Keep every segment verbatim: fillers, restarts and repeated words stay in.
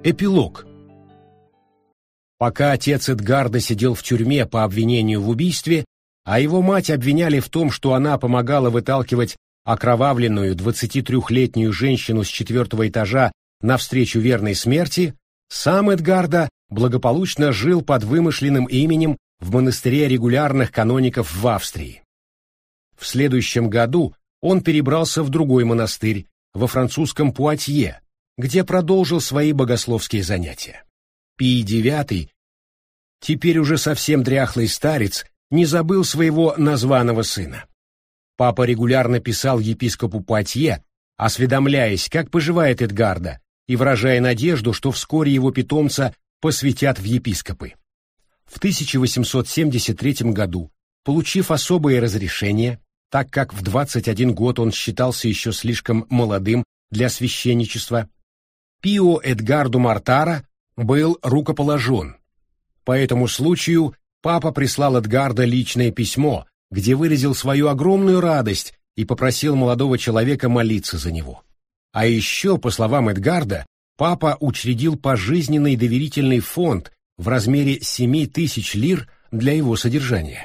Эпилог. Пока отец Эдгарда сидел в тюрьме по обвинению в убийстве, а его мать обвиняли в том, что она помогала выталкивать окровавленную двадцатитрёхлетнюю женщину с четвертого этажа навстречу верной смерти, сам Эдгарда благополучно жил под вымышленным именем в монастыре регулярных каноников в Австрии. В следующем году он перебрался в другой монастырь, во французском Пуатье, где продолжил свои богословские занятия. Пий девятый, теперь уже совсем дряхлый старец, не забыл своего названного сына. Папа регулярно писал епископу Пуатье, осведомляясь, как поживает Эдгарда, и выражая надежду, что вскоре его питомца посвятят в епископы. В тысяча восемьсот семьдесят третьем году, получив особое разрешение, так как в двадцать один год он считался еще слишком молодым для священничества, Пио Эдгарду Мортара был рукоположен. По этому случаю папа прислал Эдгарда личное письмо, где выразил свою огромную радость и попросил молодого человека молиться за него. А еще, по словам Эдгарда, папа учредил пожизненный доверительный фонд в размере семи тысяч лир для его содержания.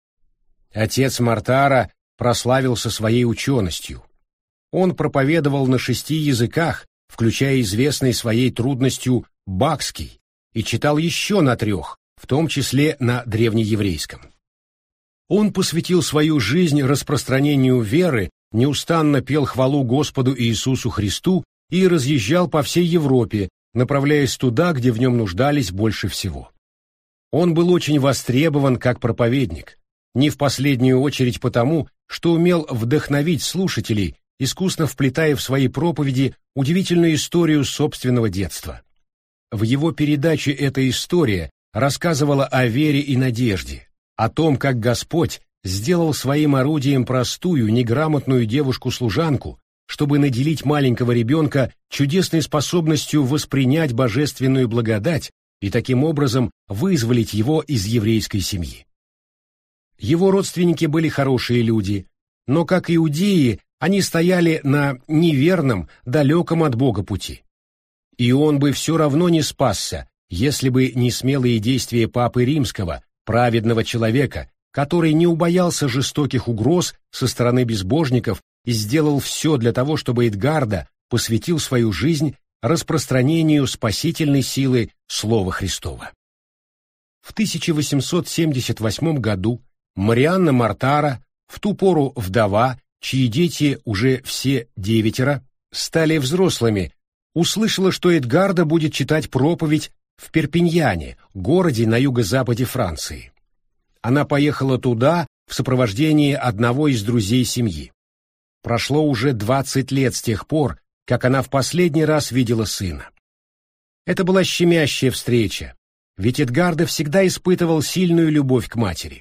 Отец Мортара прославился своей ученостью. Он проповедовал на шести языках, включая известный своей трудностью бакский, и читал еще на трех, в том числе на древнееврейском. Он посвятил свою жизнь распространению веры, неустанно пел хвалу Господу Иисусу Христу и разъезжал по всей Европе, направляясь туда, где в нем нуждались больше всего. Он был очень востребован как проповедник, не в последнюю очередь потому, что умел вдохновить слушателей, искусно вплетая в свои проповеди удивительную историю собственного детства. В его передаче эта история рассказывала о вере и надежде, о том, как Господь сделал своим орудием простую, неграмотную девушку-служанку, чтобы наделить маленького ребенка чудесной способностью воспринять божественную благодать и таким образом вызволить его из еврейской семьи. Его родственники были хорошие люди, но, как иудеи, они стояли на неверном, далеком от Бога пути. И он бы все равно не спасся, если бы не смелые действия Папы Римского, праведного человека, который не убоялся жестоких угроз со стороны безбожников и сделал все для того, чтобы Эдгарда посвятил свою жизнь распространению спасительной силы Слова Христова. В тысяча восемьсот семьдесят восьмом году Марианна Мортара, в ту пору вдова, чьи дети, уже все девятеро, стали взрослыми, услышала, что Эдгарда будет читать проповедь в Перпиньяне, городе на юго-западе Франции. Она поехала туда в сопровождении одного из друзей семьи. Прошло уже двадцать лет с тех пор, как она в последний раз видела сына. Это была щемящая встреча, ведь Эдгарда всегда испытывал сильную любовь к матери.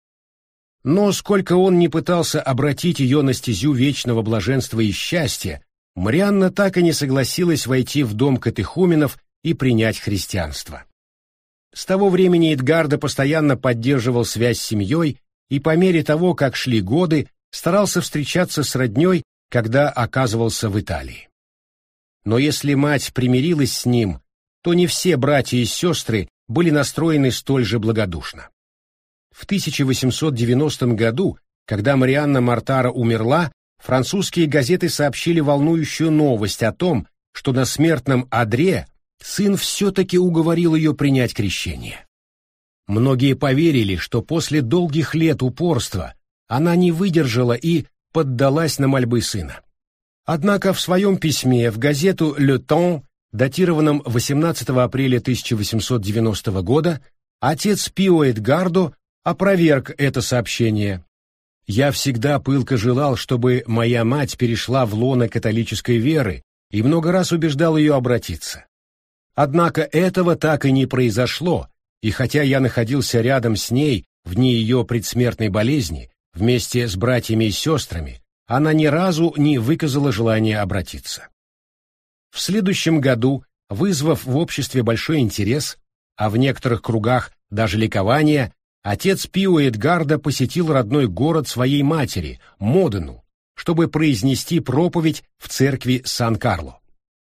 Но сколько он ни пытался обратить ее на стезю вечного блаженства и счастья, Марианна так и не согласилась войти в дом катехуменов и принять христианство. С того времени Эдгарда постоянно поддерживал связь с семьей и по мере того, как шли годы, старался встречаться с родней, когда оказывался в Италии. Но если мать примирилась с ним, то не все братья и сестры были настроены столь же благодушно. В тысяча восемьсот девяностом году, когда Марианна Мортара умерла, французские газеты сообщили волнующую новость о том, что на смертном одре сын все-таки уговорил ее принять крещение. Многие поверили, что после долгих лет упорства она не выдержала и поддалась на мольбы сына. Однако в своем письме в газету «Le Temps», датированном восемнадцатого апреля тысяча восемьсот девяностого года, отец Пио Эдгардо опроверг это сообщение. «Я всегда пылко желал, чтобы моя мать перешла в лоно католической веры и много раз убеждал ее обратиться. Однако этого так и не произошло, и хотя я находился рядом с ней в дни ее предсмертной болезни, вместе с братьями и сестрами, она ни разу не выказала желания обратиться». В следующем году, вызвав в обществе большой интерес, а в некоторых кругах даже ликование, отец Пио Эдгардо посетил родной город своей матери, Модену, чтобы произнести проповедь в церкви Сан-Карло.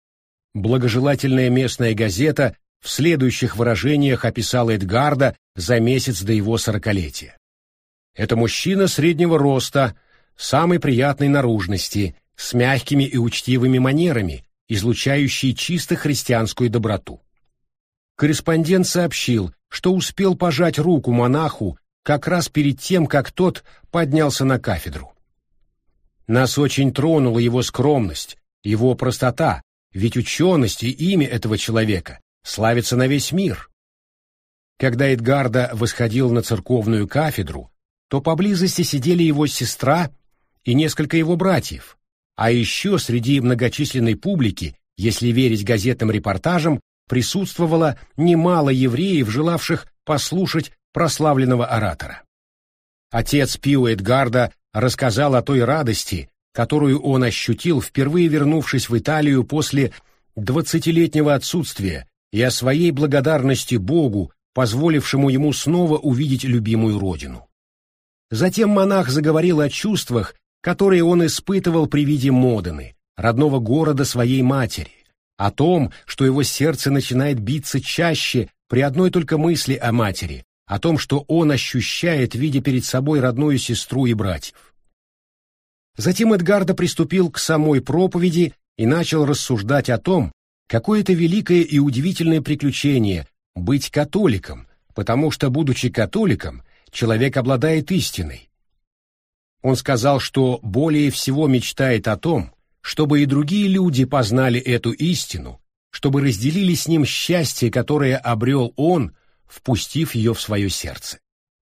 Благожелательная местная газета в следующих выражениях описала Эдгарда за месяц до его сорокалетия. Это мужчина среднего роста, самой приятной наружности, с мягкими и учтивыми манерами, излучающий чисто христианскую доброту. Корреспондент сообщил, что успел пожать руку монаху как раз перед тем, как тот поднялся на кафедру. Нас очень тронула его скромность, его простота, ведь ученость и имя этого человека славится на весь мир. Когда Эдгарда восходил на церковную кафедру, то поблизости сидели его сестра и несколько его братьев, а еще среди многочисленной публики, если верить газетным репортажам, присутствовало немало евреев, желавших послушать прославленного оратора. Отец Пио Эдгарда рассказал о той радости, которую он ощутил, впервые вернувшись в Италию после двадцатилетнего отсутствия, и о своей благодарности Богу, позволившему ему снова увидеть любимую родину. Затем монах заговорил о чувствах, которые он испытывал при виде Модены, родного города своей матери, о том, что его сердце начинает биться чаще при одной только мысли о матери, о том, что он ощущает, видя перед собой родную сестру и братьев. Затем Эдгарда приступил к самой проповеди и начал рассуждать о том, какое это великое и удивительное приключение быть католиком, потому что, будучи католиком, человек обладает истиной. Он сказал, что более всего мечтает о том, чтобы и другие люди познали эту истину, чтобы разделили с ним счастье, которое обрел он, впустив ее в свое сердце.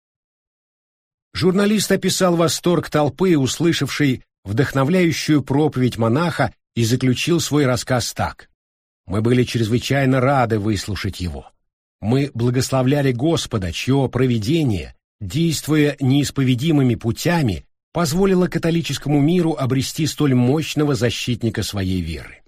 Журналист описал восторг толпы, услышавшей вдохновляющую проповедь монаха, и заключил свой рассказ так. «Мы были чрезвычайно рады выслушать его. Мы благословляли Господа, чье провидение, действуя неисповедимыми путями, позволило католическому миру обрести столь мощного защитника своей веры».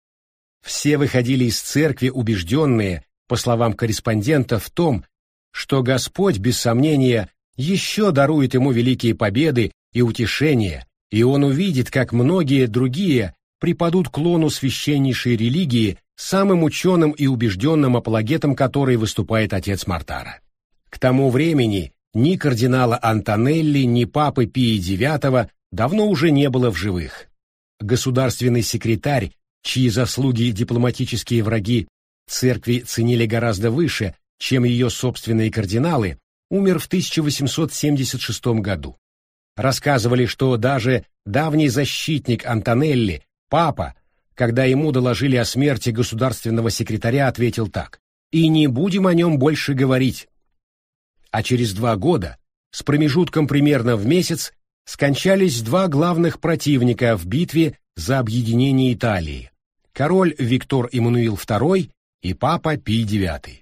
Все выходили из церкви убежденные, по словам корреспондента, в том, что Господь, без сомнения, еще дарует ему великие победы и утешения, и он увидит, как многие другие припадут к лону священнейшей религии, самым ученым и убежденным апологетом которой выступает отец Мортара. К тому времени ни кардинала Антонелли, ни папы Пия девятого давно уже не было в живых. Государственный секретарь, чьи заслуги дипломатические враги церкви ценили гораздо выше, чем ее собственные кардиналы, умер в тысяча восемьсот семьдесят шестом году. Рассказывали, что даже давний защитник Антонелли, папа, когда ему доложили о смерти государственного секретаря, ответил так: «И не будем о нем больше говорить». А через два года, с промежутком примерно в месяц, скончались два главных противника в битве за объединение Италии – король Виктор Эммануил второй и папа Пий девятый.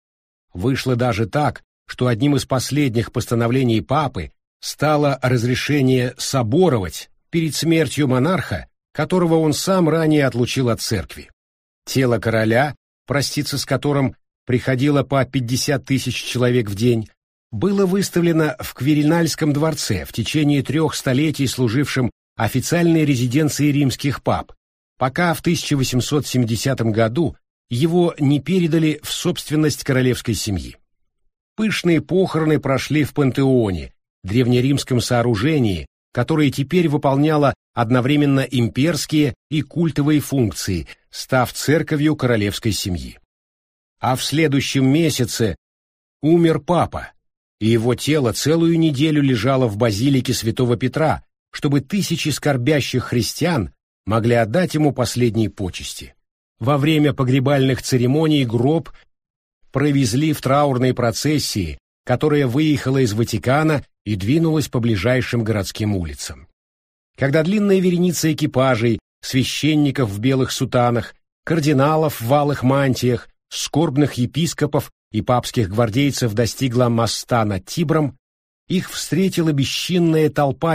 Вышло даже так, что одним из последних постановлений папы стало разрешение соборовать перед смертью монарха, которого он сам ранее отлучил от церкви. Тело короля, проститься с которым приходило по пятьдесят тысяч человек в день, было выставлено в Квиринальском дворце, в течение трех столетий служившем официальной резиденцией римских пап, пока в тысяча восемьсот семидесятом году его не передали в собственность королевской семьи. Пышные похороны прошли в Пантеоне, древнеримском сооружении, которое теперь выполняло одновременно имперские и культовые функции, став церковью королевской семьи. А в следующем месяце умер папа, и его тело целую неделю лежало в базилике святого Петра, чтобы тысячи скорбящих христиан могли отдать ему последние почести. Во время погребальных церемоний гроб провезли в траурной процессии, которая выехала из Ватикана и двинулась по ближайшим городским улицам. Когда длинная вереница экипажей, священников в белых сутанах, кардиналов в алых мантиях, скорбных епископов и папских гвардейцев достигла моста над Тибром, их встретила бесчинная толпа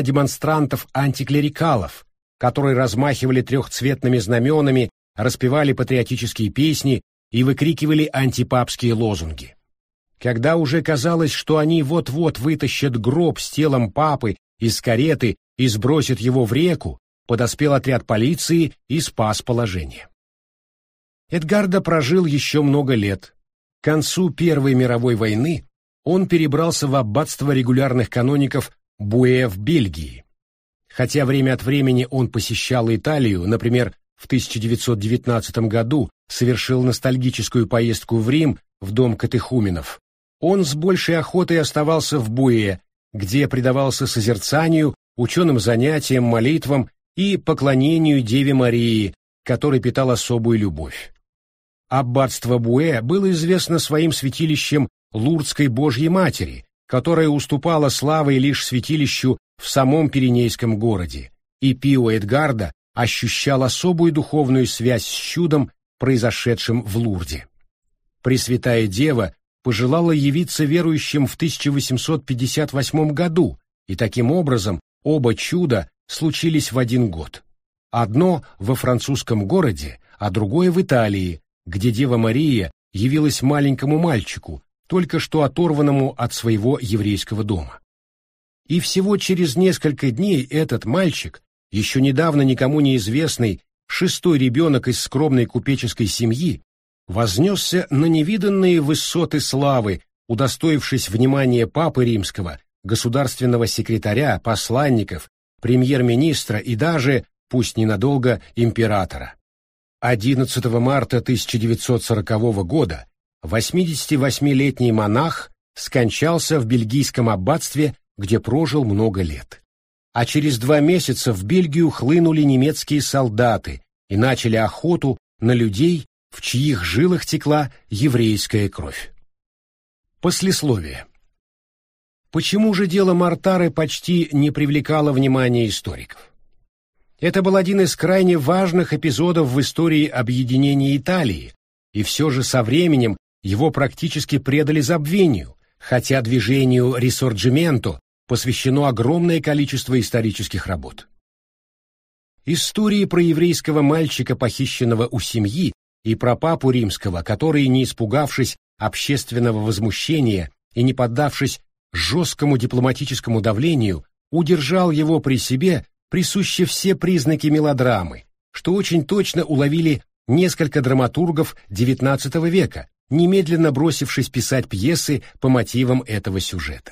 демонстрантов-антиклерикалов, которые размахивали трехцветными знаменами, распевали патриотические песни и выкрикивали антипапские лозунги. Когда уже казалось, что они вот-вот вытащат гроб с телом папы из кареты и сбросят его в реку, подоспел отряд полиции и спас положение. Эдгардо прожил еще много лет. К концу Первой мировой войны он перебрался в аббатство регулярных каноников Буэ в Бельгии. Хотя время от времени он посещал Италию, например, в тысяча девятьсот девятнадцатом году совершил ностальгическую поездку в Рим в дом катехуменов, он с большей охотой оставался в Буэ, где предавался созерцанию, ученым занятиям, молитвам и поклонению Деве Марии, к которой питал особую любовь. Аббатство Буэ было известно своим святилищем Лурдской Божьей Матери, которая уступала славой лишь святилищу в самом Пиренейском городе, и Пио Эдгардо ощущал особую духовную связь с чудом, произошедшим в Лурде. Пресвятая Дева пожелала явиться верующим в тысяча восемьсот пятьдесят восьмом году, и таким образом оба чуда случились в один год. Одно во французском городе, а другое в Италии, где Дева Мария явилась маленькому мальчику, только что оторванному от своего еврейского дома. И всего через несколько дней этот мальчик, еще недавно никому неизвестный, шестой ребенок из скромной купеческой семьи, вознесся на невиданные высоты славы, удостоившись внимания Папы Римского, государственного секретаря, посланников, премьер-министра и даже, пусть ненадолго, императора. одиннадцатого марта тысяча девятьсот сорокового года восьмидесятивосьмилетний монах скончался в бельгийском аббатстве, где прожил много лет. А через два месяца в Бельгию хлынули немецкие солдаты и начали охоту на людей, в чьих жилах текла еврейская кровь. Послесловие. Почему же дело Мортары почти не привлекало внимания историков? Это был один из крайне важных эпизодов в истории объединения Италии, и все же со временем его практически предали забвению, хотя движению Рисорджименто посвящено огромное количество исторических работ. Истории про еврейского мальчика, похищенного у семьи, и про папу римского, который, не испугавшись общественного возмущения и не поддавшись жесткому дипломатическому давлению, удержал его при себе, присущи все признаки мелодрамы, что очень точно уловили несколько драматургов девятнадцатого века, немедленно бросившись писать пьесы по мотивам этого сюжета.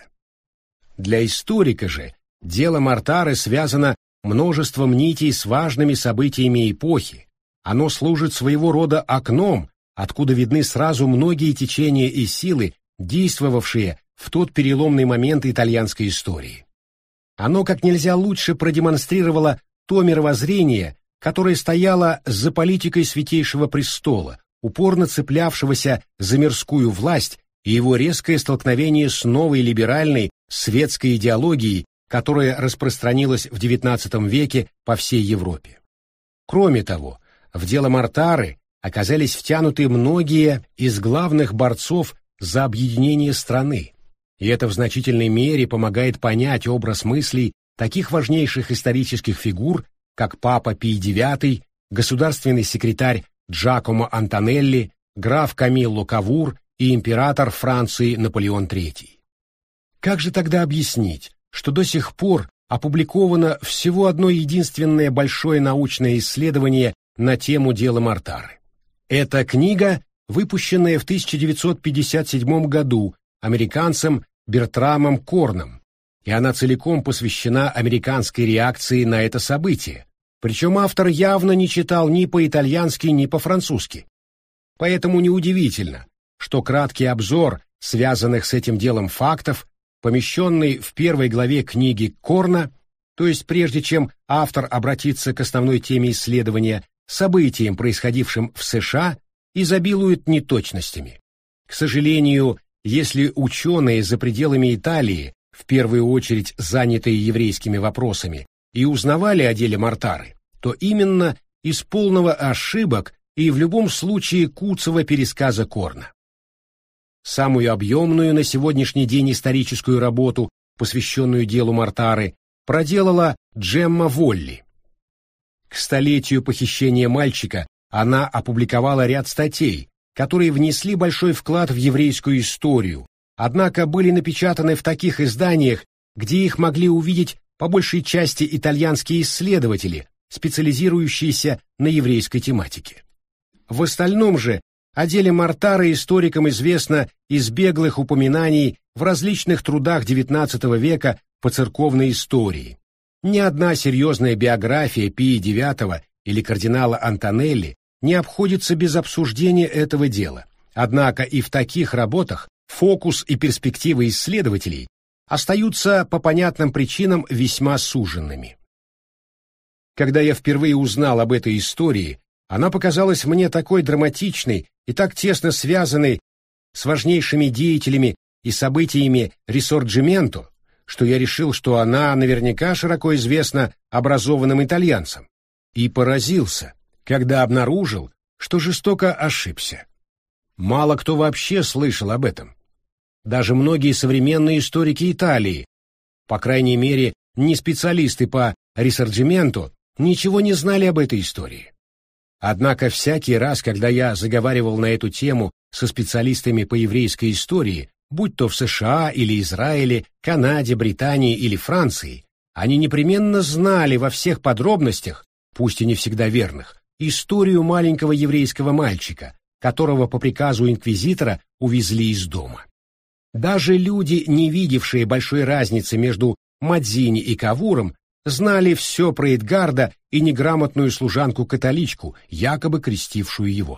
Для историка же дело Мортары связано множеством нитей с важными событиями эпохи. Оно служит своего рода окном, откуда видны сразу многие течения и силы, действовавшие в тот переломный момент итальянской истории. Оно как нельзя лучше продемонстрировало то мировоззрение, которое стояло за политикой Святейшего Престола, упорно цеплявшегося за мирскую власть, и его резкое столкновение с новой либеральной светской идеологией, которая распространилась в девятнадцатом веке по всей Европе. Кроме того, в дело Мортары оказались втянуты многие из главных борцов за объединение страны, и это в значительной мере помогает понять образ мыслей таких важнейших исторических фигур, как папа Пий девятый, государственный секретарь Джакомо Антонелли, граф Камилло Кавур и император Франции Наполеон третий. Как же тогда объяснить, что до сих пор опубликовано всего одно единственное большое научное исследование на тему дела Мортары? Это книга, выпущенная в тысяча девятьсот пятьдесят седьмом году американцем Бертрамом Корном, и она целиком посвящена американской реакции на это событие, причем автор явно не читал ни по-итальянски, ни по-французски. Поэтому неудивительно, что краткий обзор связанных с этим делом фактов, помещенный в первой главе книги Корна, то есть прежде чем автор обратится к основной теме исследования, событиям, происходившим в США, изобилует неточностями. К сожалению, если ученые за пределами Италии, в первую очередь занятые еврейскими вопросами, и узнавали о деле Мортары, то именно из полного ошибок и в любом случае куцого пересказа Корна. Самую объемную на сегодняшний день историческую работу, посвященную делу Мортары, проделала Джемма Волли. К столетию похищения мальчика она опубликовала ряд статей, которые внесли большой вклад в еврейскую историю, однако были напечатаны в таких изданиях, где их могли увидеть по большей части итальянские исследователи, специализирующиеся на еврейской тематике. В остальном же о деле Мортара историкам известно из беглых упоминаний в различных трудах девятнадцатого века по церковной истории. Ни одна серьезная биография Пия девятого или кардинала Антонелли не обходится без обсуждения этого дела. Однако и в таких работах фокус и перспективы исследователей остаются по понятным причинам весьма суженными. Когда я впервые узнал об этой истории, она показалась мне такой драматичной и так тесно связанной с важнейшими деятелями и событиями Рисорджименто, что я решил, что она наверняка широко известна образованным итальянцам, и поразился, когда обнаружил, что жестоко ошибся. Мало кто вообще слышал об этом. Даже многие современные историки Италии, по крайней мере, не специалисты по Рисорджименто, ничего не знали об этой истории. Однако всякий раз, когда я заговаривал на эту тему со специалистами по еврейской истории, будь то в США или Израиле, Канаде, Британии или Франции, они непременно знали во всех подробностях, пусть и не всегда верных, историю маленького еврейского мальчика, которого по приказу инквизитора увезли из дома. Даже люди, не видевшие большой разницы между Мадзини и Кавуром, знали все про Эдгарда и неграмотную служанку-католичку, якобы крестившую его.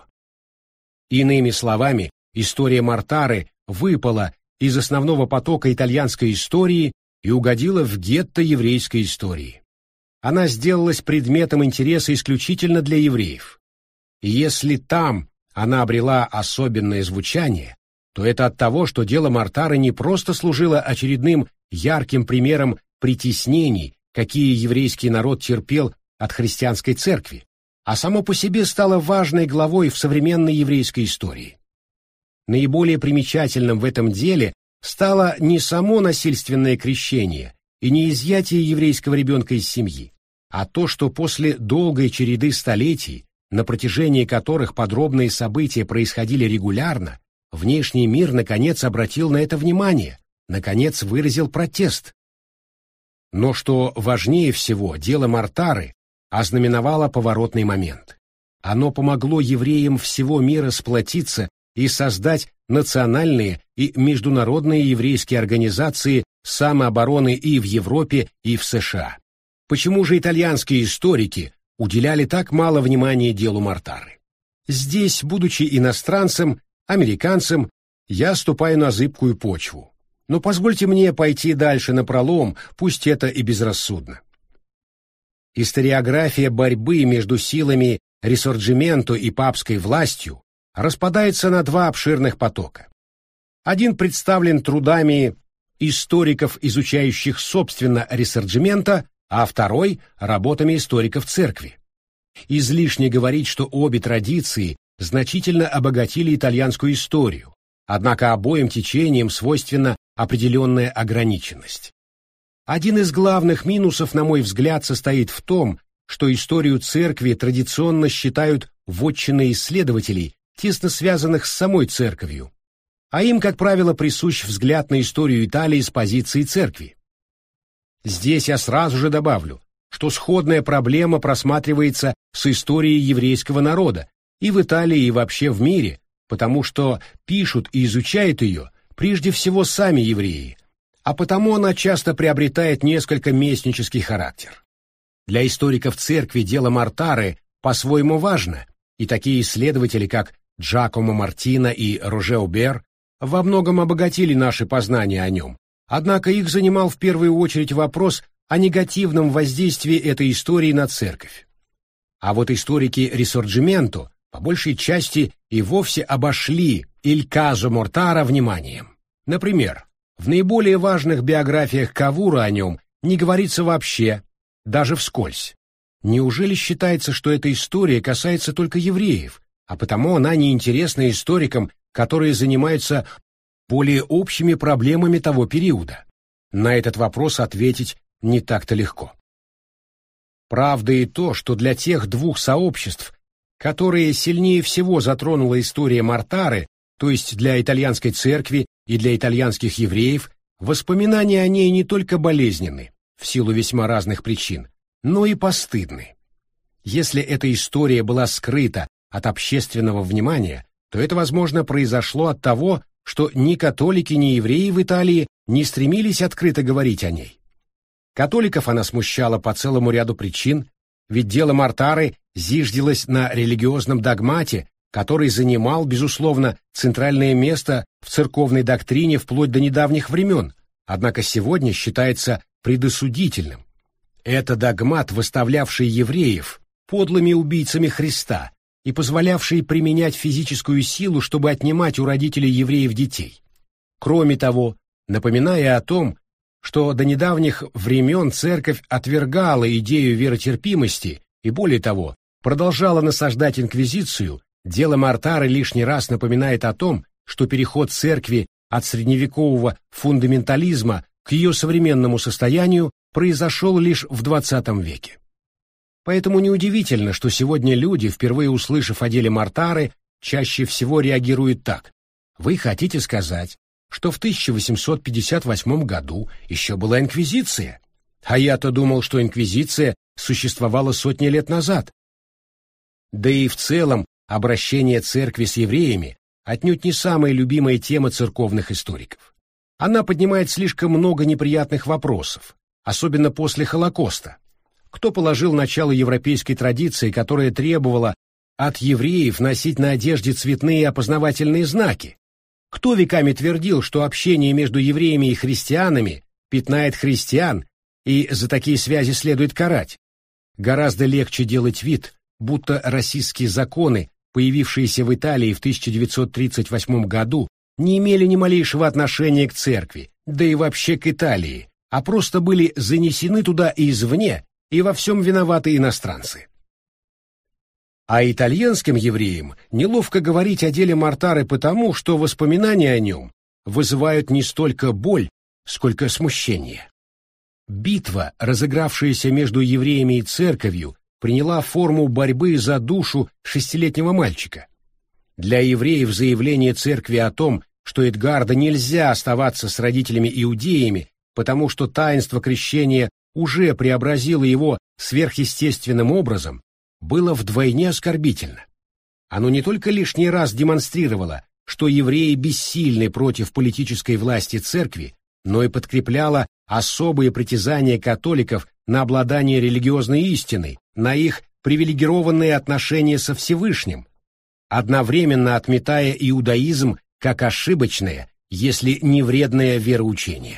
Иными словами, история Мортары выпала из основного потока итальянской истории и угодила в гетто еврейской истории. Она сделалась предметом интереса исключительно для евреев. И если там она обрела особенное звучание, то это от того, что дело Мортары не просто служило очередным ярким примером притеснений, какие еврейский народ терпел от христианской церкви, а само по себе стало важной главой в современной еврейской истории. Наиболее примечательным в этом деле стало не само насильственное крещение и не изъятие еврейского ребенка из семьи, а то, что после долгой череды столетий, на протяжении которых подробные события происходили регулярно, внешний мир наконец обратил на это внимание, наконец выразил протест. Но что важнее всего, дело Мортары ознаменовало поворотный момент. Оно помогло евреям всего мира сплотиться и создать национальные и международные еврейские организации самообороны и в Европе, и в США. Почему же итальянские историки уделяли так мало внимания делу Мортары? Здесь, будучи иностранцем, американцем, я ступаю на зыбкую почву. Но позвольте мне пойти дальше напролом, пусть это и безрассудно. Историография борьбы между силами Рисорджименто и папской властью распадается на два обширных потока. Один представлен трудами историков, изучающих собственно Рисорджименто, а второй — работами историков церкви. Излишне говорить, что обе традиции значительно обогатили итальянскую историю, однако обоим течениям свойственна определенная ограниченность. Один из главных минусов, на мой взгляд, состоит в том, что историю церкви традиционно считают вотчиной исследователей, тесно связанных с самой церковью, а им, как правило, присущ взгляд на историю Италии с позиции церкви. Здесь я сразу же добавлю, что сходная проблема просматривается с историей еврейского народа и в Италии, и вообще в мире, потому что пишут и изучают ее прежде всего сами евреи, а потому она часто приобретает несколько местнический характер. Для историков церкви дело Мортары по-своему важно, и такие исследователи, как Джакомо Мартино и Роже Обер, во многом обогатили наши познания о нем, однако их занимал в первую очередь вопрос о негативном воздействии этой истории на церковь. А вот историки Рисорджименто по большей части и вовсе обошли «Il caso Мортара» вниманием. Например, в наиболее важных биографиях Кавура о нем не говорится вообще, даже вскользь. Неужели считается, что эта история касается только евреев, а потому она неинтересна историкам, которые занимаются более общими проблемами того периода? На этот вопрос ответить не так-то легко. Правда и то, что для тех двух сообществ, которые сильнее всего затронула история Мортары, то есть для итальянской церкви и для итальянских евреев, воспоминания о ней не только болезненны, в силу весьма разных причин, но и постыдны. Если эта история была скрыта от общественного внимания, то это, возможно, произошло от того, что ни католики, ни евреи в Италии не стремились открыто говорить о ней. Католиков она смущала по целому ряду причин, ведь дело Мортары зиждилось на религиозном догмате, который занимал, безусловно, центральное место в церковной доктрине вплоть до недавних времен, однако сегодня считается предосудительным. Это догмат, выставлявший евреев подлыми убийцами Христа и позволявший применять физическую силу, чтобы отнимать у родителей евреев детей. Кроме того, напоминая о том, что до недавних времен церковь отвергала идею веротерпимости и, более того, продолжала насаждать инквизицию, дело Мортары лишний раз напоминает о том, что переход церкви от средневекового фундаментализма к ее современному состоянию произошел лишь в двадцатом веке. Поэтому неудивительно, что сегодня люди, впервые услышав о деле Мортары, чаще всего реагируют так. Вы хотите сказать, что в тысяча восемьсот пятьдесят восьмом году еще была инквизиция? А я-то думал, что инквизиция существовала сотни лет назад. Да и в целом обращение церкви с евреями отнюдь не самая любимая тема церковных историков. Она поднимает слишком много неприятных вопросов, особенно после Холокоста. Кто положил начало европейской традиции, которая требовала от евреев носить на одежде цветные опознавательные знаки? Кто веками твердил, что общение между евреями и христианами пятнает христиан, и за такие связи следует карать? Гораздо легче делать вид, будто расистские законы, появившиеся в Италии в тысяча девятьсот тридцать восьмом году, не имели ни малейшего отношения к церкви, да и вообще к Италии, а просто были занесены туда извне, и во всем виноваты иностранцы. А итальянским евреям неловко говорить о деле Мортары потому, что воспоминания о нем вызывают не столько боль, сколько смущение. Битва, разыгравшаяся между евреями и церковью, приняла форму борьбы за душу шестилетнего мальчика. Для евреев заявление церкви о том, что Эдгарда нельзя оставаться с родителями-иудеями, потому что таинство крещения уже преобразило его сверхъестественным образом, было вдвойне оскорбительно. Оно не только лишний раз демонстрировало, что евреи бессильны против политической власти церкви, но и подкрепляло особые притязания католиков на обладание религиозной истиной, на их привилегированные отношения со Всевышним, одновременно отметая иудаизм как ошибочное, если не вредное вероучение.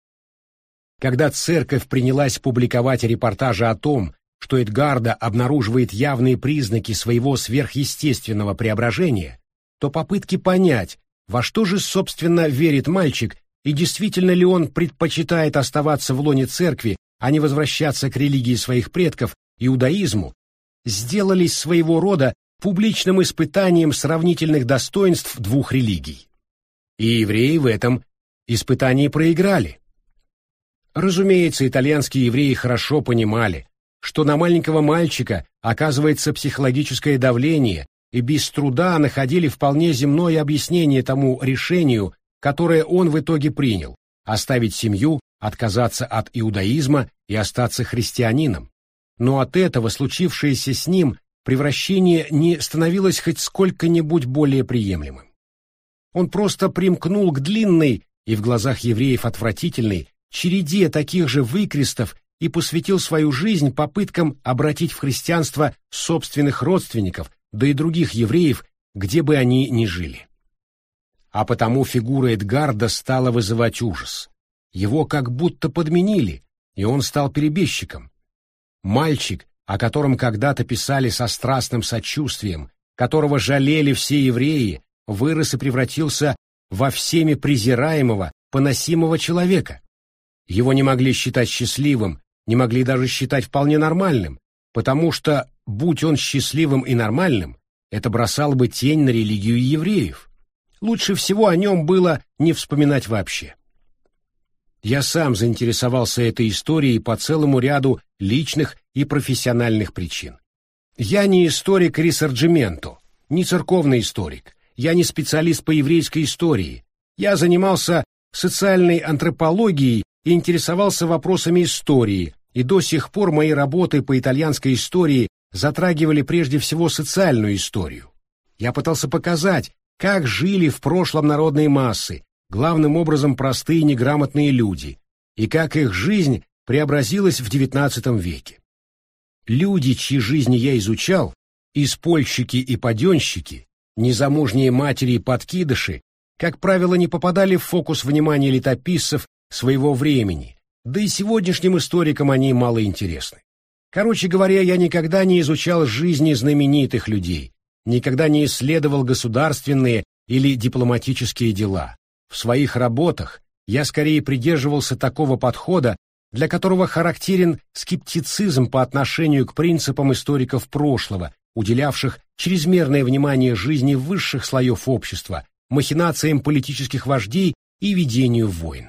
Когда церковь принялась публиковать репортажи о том, что Эдгарда обнаруживает явные признаки своего сверхъестественного преображения, то попытки понять, во что же, собственно, верит мальчик и действительно ли он предпочитает оставаться в лоне церкви, а не возвращаться к религии своих предков, иудаизму, сделались своего рода публичным испытанием сравнительных достоинств двух религий. И евреи в этом испытании проиграли. Разумеется, итальянские евреи хорошо понимали, что на маленького мальчика оказывается психологическое давление, и без труда находили вполне земное объяснение тому решению, которое он в итоге принял – оставить семью, отказаться от иудаизма и остаться христианином. Но от этого случившееся с ним превращение не становилось хоть сколько-нибудь более приемлемым. Он просто примкнул к длинной и в глазах евреев отвратительной череде таких же выкрестов и посвятил свою жизнь попыткам обратить в христианство собственных родственников, да и других евреев, где бы они ни жили. А потому фигура Эдгарда стала вызывать ужас. Его как будто подменили, и он стал перебежчиком. Мальчик, о котором когда-то писали со страстным сочувствием, которого жалели все евреи, вырос и превратился во всеми презираемого, поносимого человека. Его не могли считать счастливым, не могли даже считать вполне нормальным, потому что, будь он счастливым и нормальным, это бросало бы тень на религию евреев. Лучше всего о нем было не вспоминать вообще. Я сам заинтересовался этой историей по целому ряду личных и профессиональных причин. Я не историк рисорджименто, не церковный историк, я не специалист по еврейской истории. Я занимался социальной антропологией и интересовался вопросами истории, и до сих пор мои работы по итальянской истории затрагивали прежде всего социальную историю. Я пытался показать, как жили в прошлом народные массы, главным образом простые неграмотные люди, и как их жизнь преобразилась в девятнадцатом веке. Люди, чьи жизни я изучал, испольщики и паденщики, незамужние матери и подкидыши, как правило, не попадали в фокус внимания летописцев своего времени, да и сегодняшним историкам они мало интересны. Короче говоря, я никогда не изучал жизни знаменитых людей, никогда не исследовал государственные или дипломатические дела. В своих работах я скорее придерживался такого подхода, для которого характерен скептицизм по отношению к принципам историков прошлого, уделявших чрезмерное внимание жизни высших слоев общества, махинациям политических вождей и ведению войн.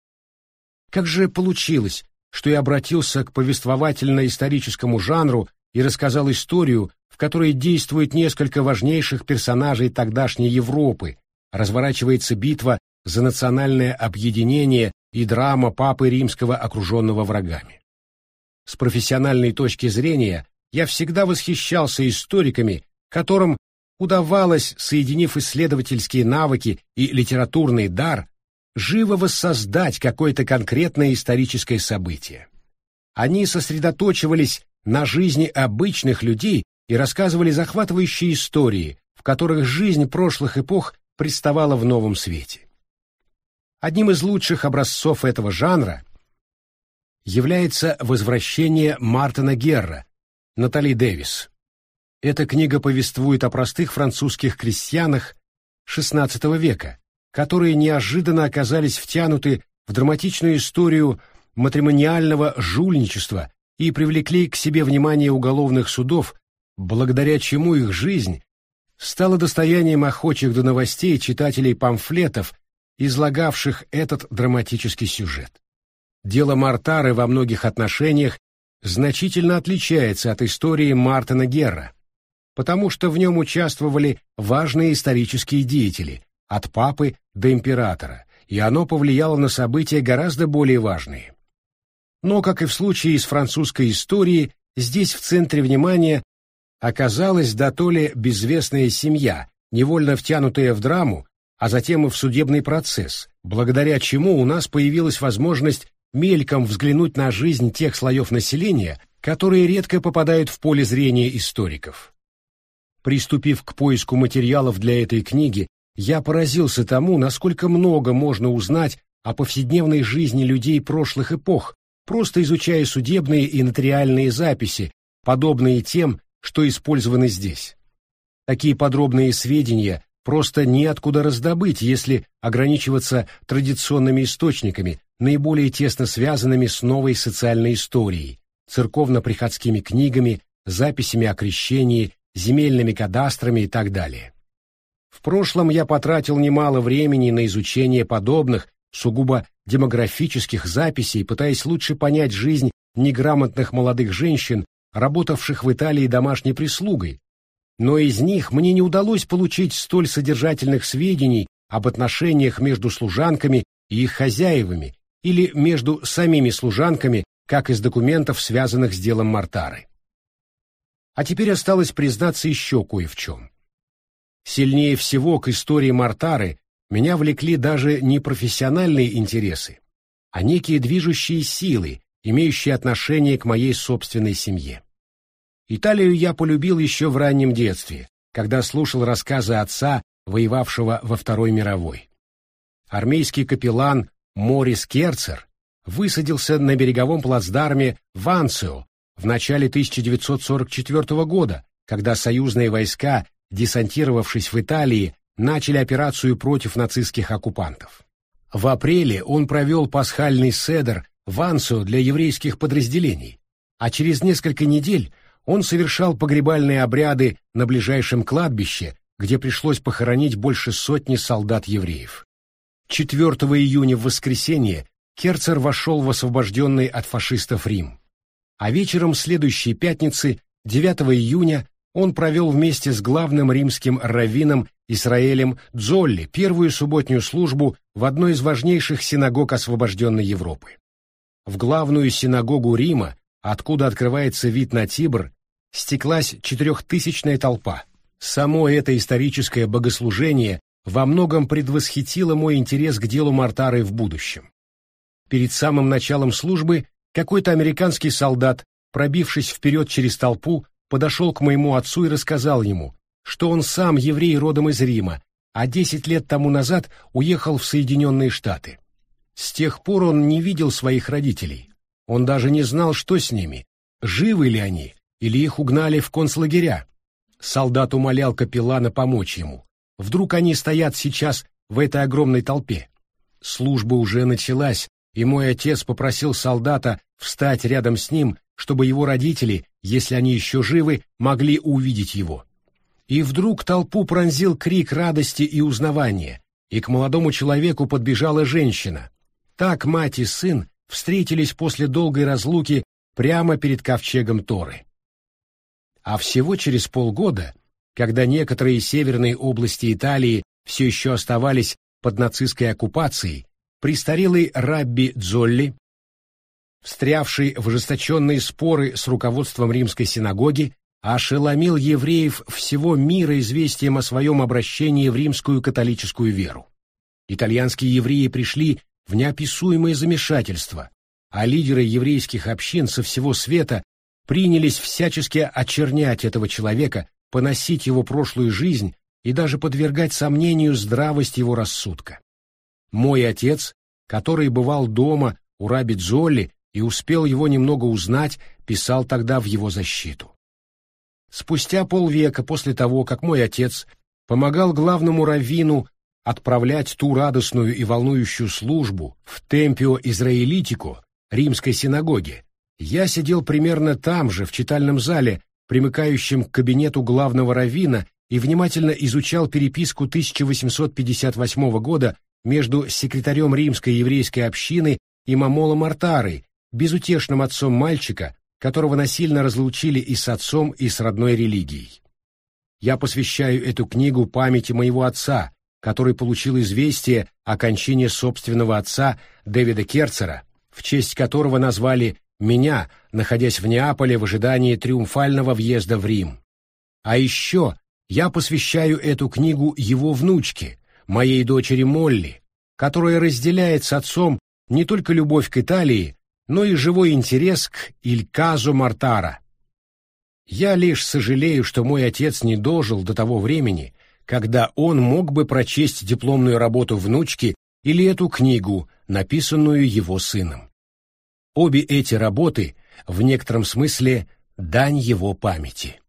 Как же получилось, что я обратился к повествовательно-историческому жанру и рассказал историю, в которой действует несколько важнейших персонажей тогдашней Европы, разворачивается битва за национальное объединение и драма Папы Римского, окруженного врагами. С профессиональной точки зрения я всегда восхищался историками, которым удавалось, соединив исследовательские навыки и литературный дар, живо воссоздать какое-то конкретное историческое событие. Они сосредоточивались на жизни обычных людей и рассказывали захватывающие истории, в которых жизнь прошлых эпох представала в новом свете. Одним из лучших образцов этого жанра является «Возвращение Мартина Герра» Натали Дэвис. Эта книга повествует о простых французских крестьянах шестнадцатого века, которые неожиданно оказались втянуты в драматичную историю матримониального жульничества и привлекли к себе внимание уголовных судов, благодаря чему их жизнь стала достоянием охочих до новостей читателей памфлетов, излагавших этот драматический сюжет. Дело Мартары во многих отношениях значительно отличается от истории Мартина Герра, потому что в нем участвовали важные исторические деятели, от папы до императора, и оно повлияло на события гораздо более важные. Но, как и в случае с французской историей, здесь в центре внимания оказалась дотоле безвестная семья, невольно втянутая в драму, а затем и в судебный процесс, благодаря чему у нас появилась возможность мельком взглянуть на жизнь тех слоев населения, которые редко попадают в поле зрения историков. Приступив к поиску материалов для этой книги, я поразился тому, насколько много можно узнать о повседневной жизни людей прошлых эпох, просто изучая судебные и нотариальные записи, подобные тем, что использованы здесь. Такие подробные сведения просто неоткуда раздобыть, если ограничиваться традиционными источниками, наиболее тесно связанными с новой социальной историей, церковно-приходскими книгами, записями о крещении, земельными кадастрами и так далее. В прошлом я потратил немало времени на изучение подобных, сугубо демографических записей, пытаясь лучше понять жизнь неграмотных молодых женщин, работавших в Италии домашней прислугой, но из них мне не удалось получить столь содержательных сведений об отношениях между служанками и их хозяевами или между самими служанками, как из документов, связанных с делом Мартары. А теперь осталось признаться еще кое в чем. Сильнее всего к истории Мартары меня влекли даже не профессиональные интересы, а некие движущие силы, имеющие отношение к моей собственной семье. Италию я полюбил еще в раннем детстве, когда слушал рассказы отца, воевавшего во Второй мировой. Армейский капеллан Морис Керцер высадился на береговом плацдарме Ванцио в начале тысяча девятьсот сорок четвёртого года, когда союзные войска, десантировавшись в Италии, начали операцию против нацистских оккупантов. В апреле он провел пасхальный седер в Ванцио для еврейских подразделений, а через несколько недель он совершал погребальные обряды на ближайшем кладбище, где пришлось похоронить больше сотни солдат-евреев. четвёртого июня в воскресенье Керцер вошел в освобожденный от фашистов Рим, а вечером следующей пятницы, девятого июня, он провел вместе с главным римским раввином Исраэлем Дзолли первую субботнюю службу в одной из важнейших синагог освобожденной Европы. В главную синагогу Рима, откуда открывается вид на Тибр, стеклась четырехтысячная толпа. Само это историческое богослужение во многом предвосхитило мой интерес к делу Мортары в будущем. Перед самым началом службы какой-то американский солдат, пробившись вперед через толпу, подошел к моему отцу и рассказал ему, что он сам еврей родом из Рима, а десять лет тому назад уехал в Соединенные Штаты. С тех пор он не видел своих родителей. Он даже не знал, что с ними, живы ли они, или их угнали в концлагеря. Солдат умолял капеллана помочь ему. Вдруг они стоят сейчас в этой огромной толпе. Служба уже началась, и мой отец попросил солдата встать рядом с ним, чтобы его родители, если они еще живы, могли увидеть его. И вдруг толпу пронзил крик радости и узнавания, и к молодому человеку подбежала женщина. Так мать и сын встретились после долгой разлуки прямо перед ковчегом Торы. А всего через полгода, когда некоторые северные области Италии все еще оставались под нацистской оккупацией, престарелый рабби Дзолли, встрявший в ожесточенные споры с руководством римской синагоги, ошеломил евреев всего мира известием о своем обращении в римскую католическую веру. Итальянские евреи пришли в неописуемое замешательство, а лидеры еврейских общин со всего света принялись всячески очернять этого человека, поносить его прошлую жизнь и даже подвергать сомнению здравость его рассудка. Мой отец, который бывал дома у рабби Дзолли и успел его немного узнать, писал тогда в его защиту. Спустя полвека после того, как мой отец помогал главному раввину отправлять ту радостную и волнующую службу в Темпио Израилитико, римской синагоге, я сидел примерно там же, в читальном зале, примыкающем к кабинету главного раввина, и внимательно изучал переписку тысяча восемьсот пятьдесят восьмого года между секретарем римской еврейской общины и Момоло Мортарой, безутешным отцом мальчика, которого насильно разлучили и с отцом, и с родной религией. Я посвящаю эту книгу памяти моего отца, который получил известие о кончине собственного отца Дэвида Керцера, в честь которого назвали меня, находясь в Неаполе в ожидании триумфального въезда в Рим. А еще я посвящаю эту книгу его внучке, моей дочери Молли, которая разделяет с отцом не только любовь к Италии, но и живой интерес к Иль Казо Мортара. Я лишь сожалею, что мой отец не дожил до того времени, когда он мог бы прочесть дипломную работу внучки или эту книгу, написанную его сыном. Обе эти работы в некотором смысле дань его памяти.